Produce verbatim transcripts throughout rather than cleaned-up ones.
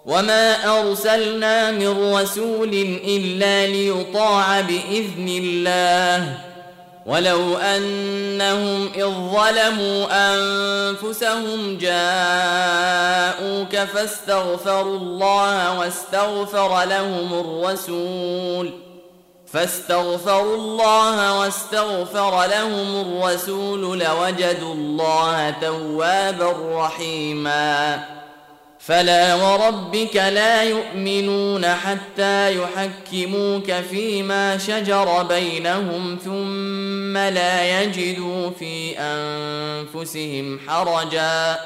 وما أرسلنا من رسول إلا ليطاع بإذن الله ولو أنهم إذ ظلموا أنفسهم جاءوك فاستغفروا الله واستغفر لهم الرسول فاستغفروا الله واستغفر لهم الرسول لوجدوا الله توابا رحيما فلا وربك لا يؤمنون حتى يحكموك فيما شجر بينهم ثم لا يجدوا في أنفسهم حرجا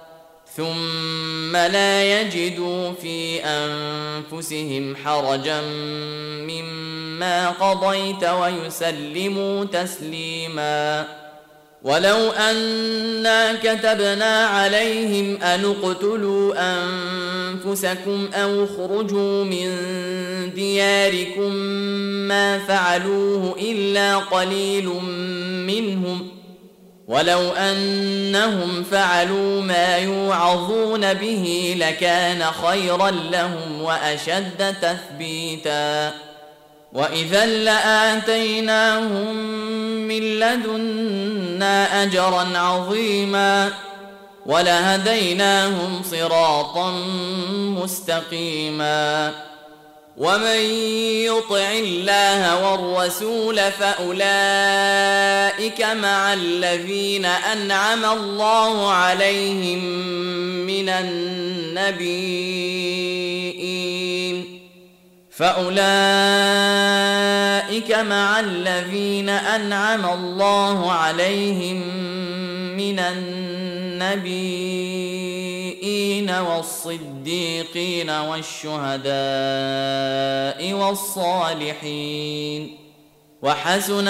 ثم لا يجدوا في أنفسهم حرجا مما قضيت ويسلموا تسليما ولو أنا كتبنا عليهم أن اقتلوا أنفسكم أو اخرجوا من دياركم ما فعلوه إلا قليل منهم ولو أنهم فعلوا ما يوعظون به لكان خيرا لهم وأشد تثبيتا وإذا لآتيناهم من لدنا أجرا عظيما ولهديناهم صراطا مستقيما ومن يطع الله والرسول فأولئك مع الذين أنعم الله عليهم من النبيين فأولئك مع الذين أنعم الله عليهم من النبيين والصديقين والشهداء والصالحين وحسن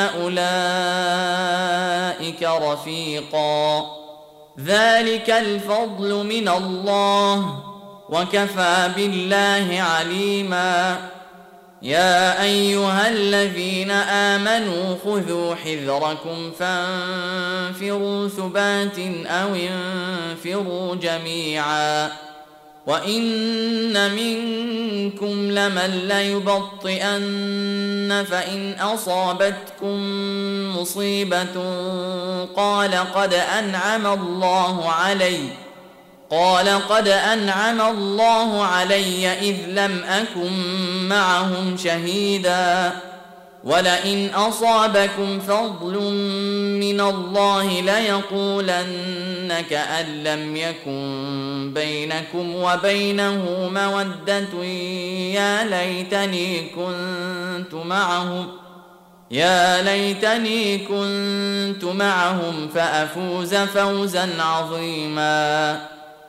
أولئك رفيقا ذلك الفضل من الله وكفى بالله عليما يا أيها الذين آمنوا خذوا حذركم فانفروا ثبات أو انفروا جميعا وإن منكم لمن ليبطئن فإن أصابتكم مصيبة قال قد أنعم الله علي قال قد أنعم الله علي إذ لم أكن معهم شهيدا ولئن أصابكم فضل من الله ليقولن كأن لم يكن بينكم وبينه مودة يا ليتني كنت معهم يا ليتني كنت معهم فأفوز فوزا عظيما